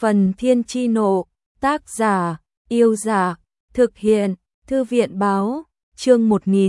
Phần Thiên Chi Nộ, tác giả, Yêu Dạ, thực hiện, Thư viện Báo, chương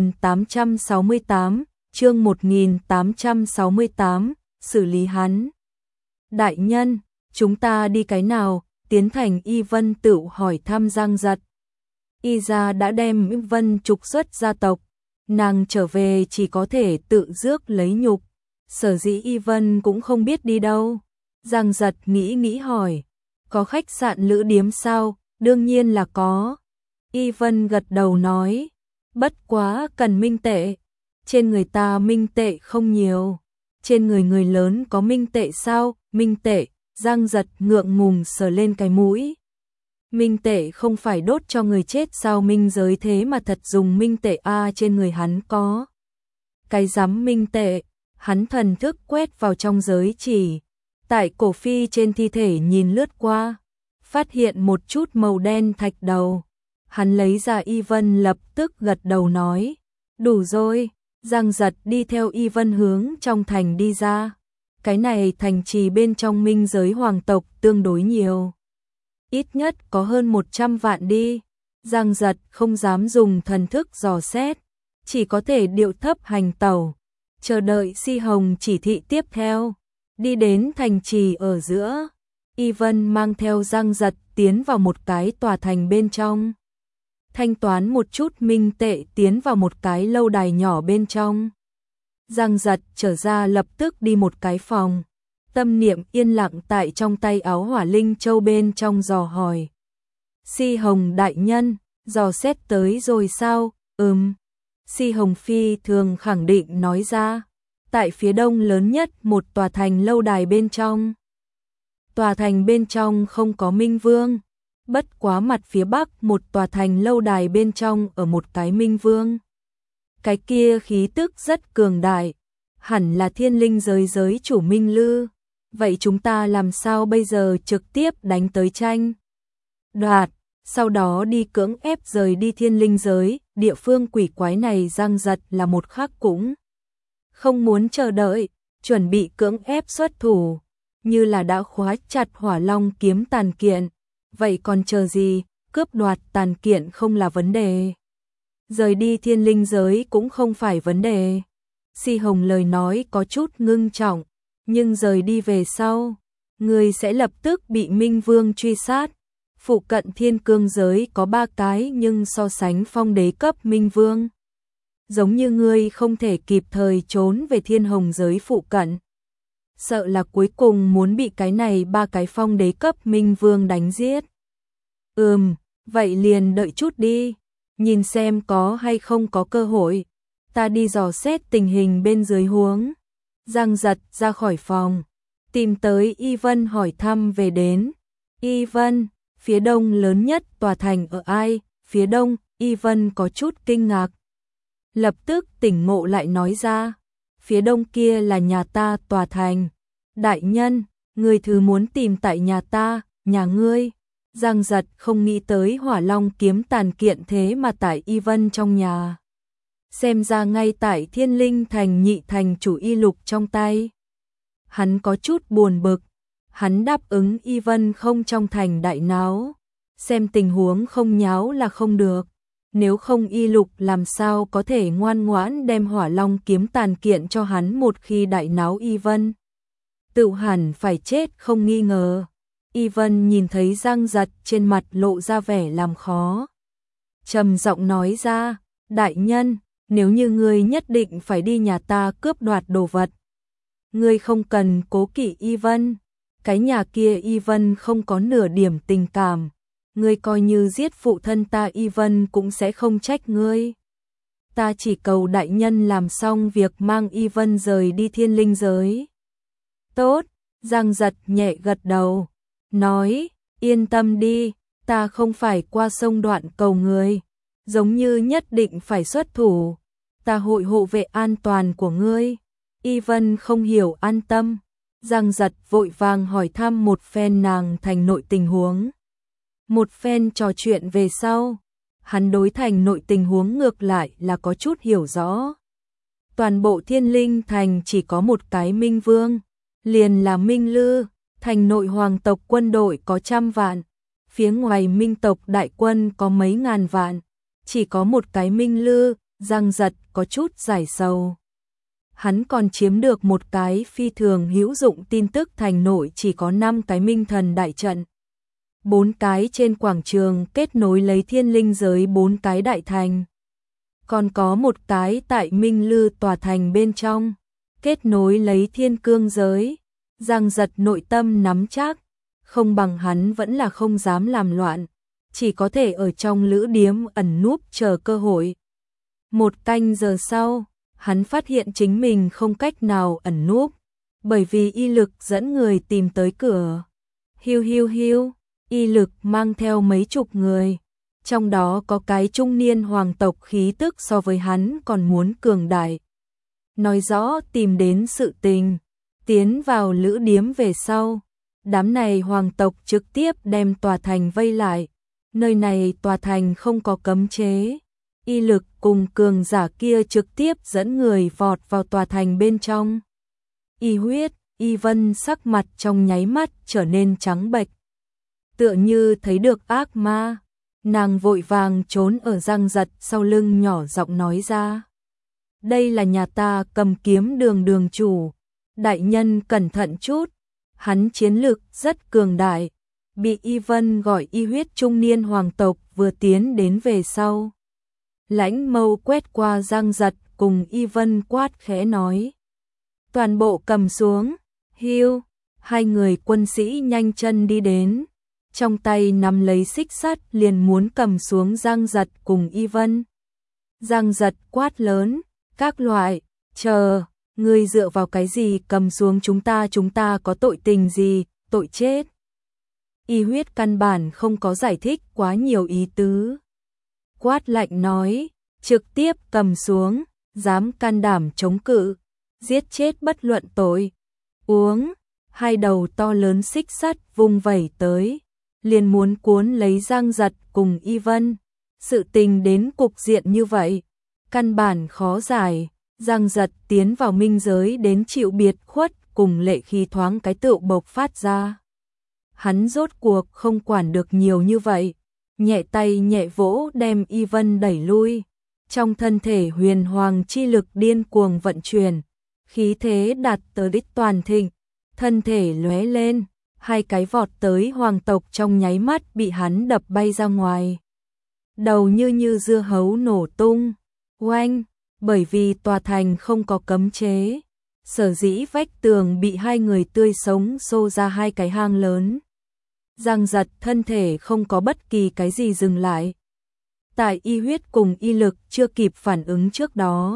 1868, xử lý hắn. Đại nhân, chúng ta đi cái nào? Tiến Thành Y Vân Tựu hỏi thăm Giang Giật. Y gia đã đem Y Vân trục xuất gia tộc, nàng trở về chỉ có thể tự rước lấy nhục, sở dĩ Y Vân cũng không biết đi đâu. Giang Giật nghĩ hỏi, có khách sạn lữ điếm sao? Đương nhiên là có. Y Vân gật đầu nói, bất quá cần minh tệ. Trên người ta minh tệ không nhiều. Trên người người lớn có minh tệ sao? Minh tệ. Giang Giật ngượng ngùng sờ lên cái mũi. Minh tệ không phải đốt cho người chết sao? Minh giới thế mà thật dùng minh tệ trên người hắn có. Cái rắm minh tệ, hắn thần thức quét vào trong giới chỉ. Tại cổ phi trên thi thể nhìn lướt qua, phát hiện một chút màu đen thạch đầu. Hắn lấy ra. Y Vân lập tức gật đầu nói, đủ rồi. Giang Giật đi theo Y Vân hướng trong thành đi ra. Cái này thành trì bên trong minh giới hoàng tộc tương đối nhiều. Ít nhất có hơn 100 vạn đi. Giang Giật không dám dùng thần thức dò xét, chỉ có thể điệu thấp hành tẩu, chờ đợi Si Hồng chỉ thị tiếp theo. Đi đến thành trì ở giữa, Y Vân mang theo Giang Giật tiến vào một cái tòa thành bên trong. Thanh toán một chút minh tệ tiến vào một cái lâu đài nhỏ bên trong. Giang Giật trở ra lập tức đi một cái phòng. Tâm niệm yên lặng tại trong tay áo hỏa linh châu bên trong dò hỏi. Si Hồng đại nhân, dò xét tới rồi sao? Si Hồng phi thường khẳng định nói ra. Tại phía đông lớn nhất một tòa thành lâu đài bên trong. Tòa thành bên trong không có minh vương. Bất quá mặt phía bắc một tòa thành lâu đài bên trong ở một cái minh vương. Cái kia khí tức rất cường đại, hẳn là thiên linh giới chủ Minh Lư. Vậy chúng ta làm sao bây giờ? Trực tiếp đánh tới tranh đoạt, sau đó đi cưỡng ép rời đi thiên linh giới. Địa phương quỷ quái này Giang Giật là một khắc cũng không muốn chờ đợi, chuẩn bị cưỡng ép xuất thủ, như là đã khóa chặt Hỏa Long kiếm tàn kiện. Vậy còn chờ gì? Cướp đoạt tàn kiện không là vấn đề, rời đi thiên linh giới cũng không phải vấn đề. Si Hồng lời nói có chút ngưng trọng, nhưng rời đi về sau, người sẽ lập tức bị Minh Vương truy sát. Phụ cận thiên cương giới có 3 cái, nhưng so sánh phong đế cấp Minh Vương, giống như ngươi không thể kịp thời trốn về thiên hồng giới phụ cận. Sợ là cuối cùng muốn bị cái này 3 cái phong đế cấp Minh Vương đánh giết. Vậy liền đợi chút đi, nhìn xem có hay không có cơ hội. Ta đi dò xét tình hình bên dưới huống. Giang Giật ra khỏi phòng, tìm tới Y Vân hỏi thăm về đến. Y Vân, phía đông lớn nhất tòa thành ở ai? Phía đông. Y Vân có chút kinh ngạc, lập tức tỉnh ngộ lại nói ra, phía đông kia là nhà ta tòa thành. Đại nhân, người thứ muốn tìm tại nhà ta, nhà ngươi. Giang Giật không nghĩ tới Hỏa Long kiếm tàn kiện thế mà tại Y Vân trong nhà. Xem ra ngay tại Thiên Linh thành nhị thành chủ Y Lục trong tay. Hắn có chút buồn bực, hắn đáp ứng Y Vân không trong thành đại náo, xem tình huống không nháo là không được. Nếu không Y Lục làm sao có thể ngoan ngoãn đem Hỏa Long kiếm tàn kiện cho hắn, một khi đại náo Y Vân tự hẳn phải chết không nghi ngờ. Y Vân nhìn thấy Giang Giật trên mặt lộ ra vẻ làm khó, trầm giọng nói ra, đại nhân, nếu như ngươi nhất định phải đi nhà ta cướp đoạt đồ vật, ngươi không cần cố kỵ Y Vân. Cái nhà kia Y Vân không có nửa điểm tình cảm, ngươi coi như giết phụ thân ta Y Vân cũng sẽ không trách ngươi. Ta chỉ cầu đại nhân làm xong việc mang Y Vân rời đi thiên linh giới. Tốt. Giang Giật nhẹ gật đầu, nói, yên tâm đi, ta không phải qua sông đoạn cầu người, giống như nhất định phải xuất thủ, ta hội hộ vệ an toàn của ngươi. Y Vân không hiểu an tâm. Giang Giật vội vàng hỏi thăm một phen nàng thành nội tình huống. Một phen trò chuyện về sau, hắn đối thành nội tình huống ngược lại là có chút hiểu rõ. Toàn bộ thiên linh thành chỉ có một cái Minh Vương, liền là Minh Lư. Thành nội hoàng tộc quân đội có trăm vạn, phía ngoài minh tộc đại quân có mấy ngàn vạn, chỉ có một cái Minh Lư. Giang Giật có chút giải sầu. Hắn còn chiếm được một cái phi thường hữu dụng tin tức, thành nội chỉ có 5 cái minh thần đại trận. 4 cái trên quảng trường kết nối lấy thiên linh giới 4 cái đại thành. Còn có một cái tại Minh Lư tòa thành bên trong, kết nối lấy thiên cương giới. Giang Giật nội tâm nắm chắc, không bằng hắn vẫn là không dám làm loạn, chỉ có thể ở trong lữ điếm ẩn núp chờ cơ hội. 1 canh giờ sau, hắn phát hiện chính mình không cách nào ẩn núp, bởi vì y lực dẫn người tìm tới cửa. Hiu hiu hiu, y lực mang theo mấy chục người, trong đó có cái trung niên hoàng tộc khí tức so với hắn còn muốn cường đại. Nói rõ tìm đến sự tình, tiến vào lữ điếm về sau, đám này hoàng tộc trực tiếp đem tòa thành vây lại. Nơi này tòa thành không có cấm chế, y lực cùng cường giả kia trực tiếp dẫn người vọt vào tòa thành bên trong. Y Huyết, Y Vân sắc mặt trong nháy mắt trở nên trắng bệch, tựa như thấy được ác ma. Nàng vội vàng trốn ở Giang Giật sau lưng, nhỏ giọng nói ra: đây là nhà ta Cầm Kiếm đường đường chủ, đại nhân cẩn thận chút, hắn chiến lực rất cường đại. Bị Y Vân gọi Y Huyết trung niên hoàng tộc vừa tiến đến về sau, lãnh mâu quét qua Giang Giật cùng Y Vân, quát khẽ nói: toàn bộ cầm xuống. Hiu, 2 người quân sĩ nhanh chân đi đến, trong tay nắm lấy xích sắt liền muốn cầm xuống Giang Giật cùng Y Vân. Giang Giật quát lớn: các loại, chờ, ngươi dựa vào cái gì cầm xuống chúng ta có tội tình gì, tội chết. Y Huyết căn bản không có giải thích quá nhiều ý tứ, quát lạnh nói: trực tiếp cầm xuống, dám can đảm chống cự, giết chết bất luận tội. Uống, 2 đầu to lớn xích sắt vung vẩy tới, liền muốn cuốn lấy Giang Giật cùng Y Vân. Sự tình đến cục diện như vậy, căn bản khó giải. Giang Giật tiến vào minh giới đến chịu biệt khuất, cùng lệ khí thoáng cái tựu bộc phát ra. Hắn rốt cuộc không quản được nhiều như vậy, nhẹ tay nhẹ vỗ đem Y Vân đẩy lui. Trong thân thể huyền hoàng chi lực điên cuồng vận chuyển, khí thế đạt tới đích toàn thịnh, thân thể lóe lên, 2 cái vọt tới hoàng tộc trong nháy mắt bị hắn đập bay ra ngoài. Đầu như dưa hấu nổ tung. Oanh, bởi vì tòa thành không có cấm chế, sở dĩ vách tường bị 2 người tươi sống xô ra 2 cái hang lớn. Giang Giật thân thể không có bất kỳ cái gì dừng lại. Tại Y Huyết cùng Y Lực chưa kịp phản ứng trước đó,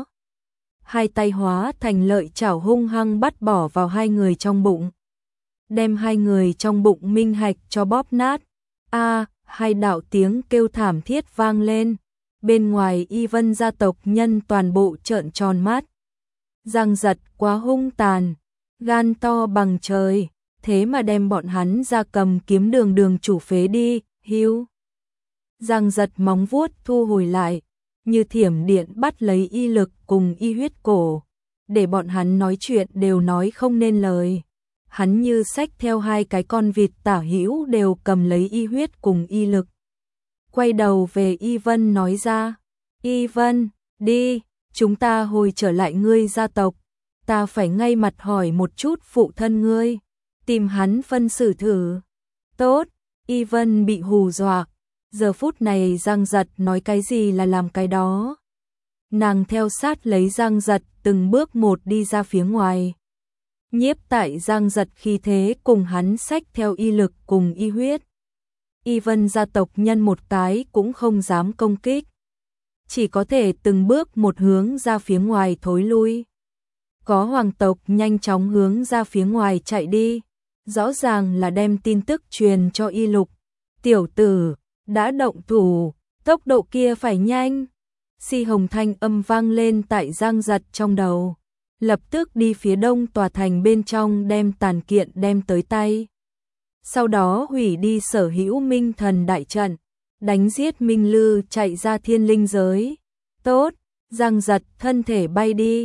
2 tay hóa thành lợi chảo hung hăng bắt bỏ vào 2 người trong bụng, đem 2 người trong bụng minh hạch cho bóp nát. A, 2 đạo tiếng kêu thảm thiết vang lên. Bên ngoài Y Vân gia tộc nhân toàn bộ trợn tròn mắt. Giang Giật quá hung tàn, gan to bằng trời, thế mà đem bọn hắn ra Cầm Kiếm đường đường chủ phế đi. Hiu. Giang Giật móng vuốt thu hồi lại, như thiểm điện bắt lấy Y Lực cùng Y Huyết cổ, để bọn hắn nói chuyện đều nói không nên lời. Hắn như xách theo 2 cái con vịt tả hữu đều cầm lấy Y Huyết cùng Y Lực. Quay đầu về Y Vân nói ra: Y Vân, đi, chúng ta hồi trở lại ngươi gia tộc, ta phải ngay mặt hỏi một chút phụ thân ngươi, tìm hắn phân xử thử. Tốt. Y Vân bị hù dọa, giờ phút này Giang Giật nói cái gì là làm cái đó. Nàng theo sát lấy Giang Giật từng bước một đi ra phía ngoài. Nhiếp tại Giang Giật khi thế cùng hắn xách theo Y Lực cùng Y Huyết. Y Vân gia tộc nhân một cái cũng không dám công kích, chỉ có thể từng bước một hướng ra phía ngoài thối lui. Có hoàng tộc nhanh chóng hướng ra phía ngoài chạy đi, rõ ràng là đem tin tức truyền cho Y Lục. Tiểu tử, đã động thủ, tốc độ kia phải nhanh. Si hồng thanh âm vang lên tại Giang Giật trong đầu, lập tức đi phía đông tòa thành bên trong đem tàn kiện đem tới tay. Sau đó hủy đi sở hữu minh thần đại trận, đánh giết Minh Lư chạy ra thiên linh giới. Tốt, Giang Giật thân thể bay đi,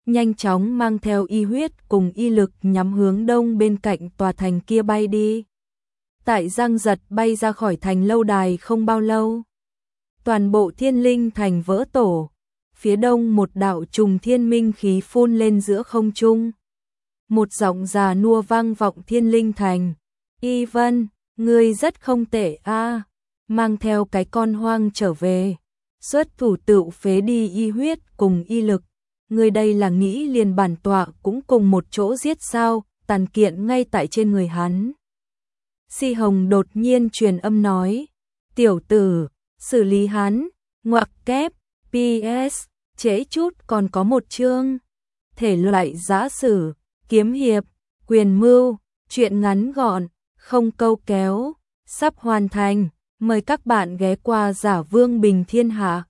nhanh chóng mang theo y huyết cùng y lực nhắm hướng đông bên cạnh tòa thành kia bay đi. Tại Giang Giật bay ra khỏi thành lâu đài không bao lâu, toàn bộ Thiên Linh thành vỡ tổ, phía đông một đạo trùng thiên minh khí phun lên giữa không trung. Một giọng già nua vang vọng Thiên Linh thành, Y Vân, ngươi rất không tệ a, mang theo cái con hoang trở về, xuất thủ tựu phế đi y huyết cùng y lực, ngươi đây là nghĩ liền bản tọa cũng cùng một chỗ giết sao, tàn kiện ngay tại trên người hắn. Si Hồng đột nhiên truyền âm nói, tiểu tử, xử lý hắn, ngoặc kép, PS, trễ chút còn có một chương, thể loại giã sử, kiếm hiệp, quyền mưu, truyện ngắn gọn, không câu kéo, sắp hoàn thành, mời các bạn ghé qua Giả Vương Bình Thiên Hạ.